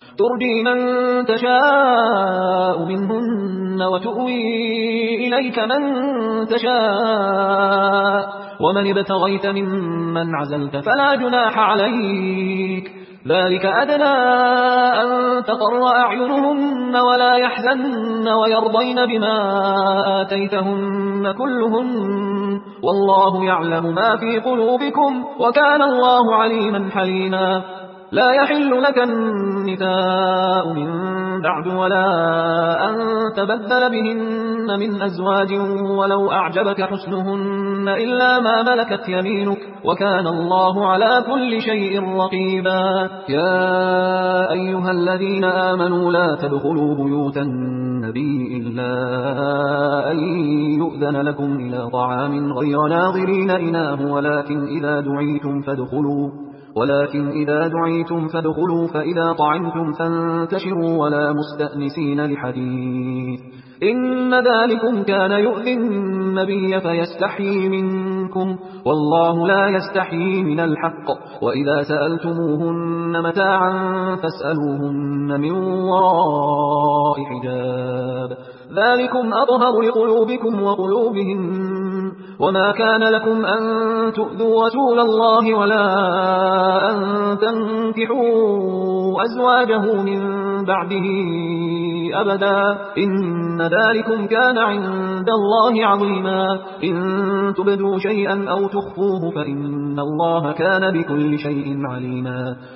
ترجي من تشاء منهن وتؤوي إليك من تشاء ومن ابتغيت ممن عزلت فلا جناح عليك ذلك أدنى أن تقر أعينهن ولا يحزن ويرضين بما آتيتهن كلهن والله يعلم ما في قلوبكم وكان الله عليما حليما لا يحل لك النساء من بعد ولا أن تبدل بهن من أزواج ولو أعجبك حسنهن إلا ما ملكت يمينك وكان الله على كل شيء رقيبا يا أيها الذين آمنوا لا تدخلوا بيوت النبي إلا أن يؤذن لكم إلى طعام غير ناظرين إناه ولكن إذا دعيتم فادخلوا فإذا طعمتم فانتشروا ولا مستأنسين لحديث إن ذلكم كان يؤذي النبي فيستحيي منكم والله لا يستحيي من الحق وإذا سألتموهن متاعا فاسألوهن من وراء حجاب ذلكم أطهر لقلوبكم وقلوبهم وما كان لكم أن تؤذوا رسول الله ولا أن تنكحوا أزواجه من بعده أبدا إن ذلكم كان عند الله عظيما إن تبدوا شيئا أو تخفوه فإن الله كان بكل شيء عليما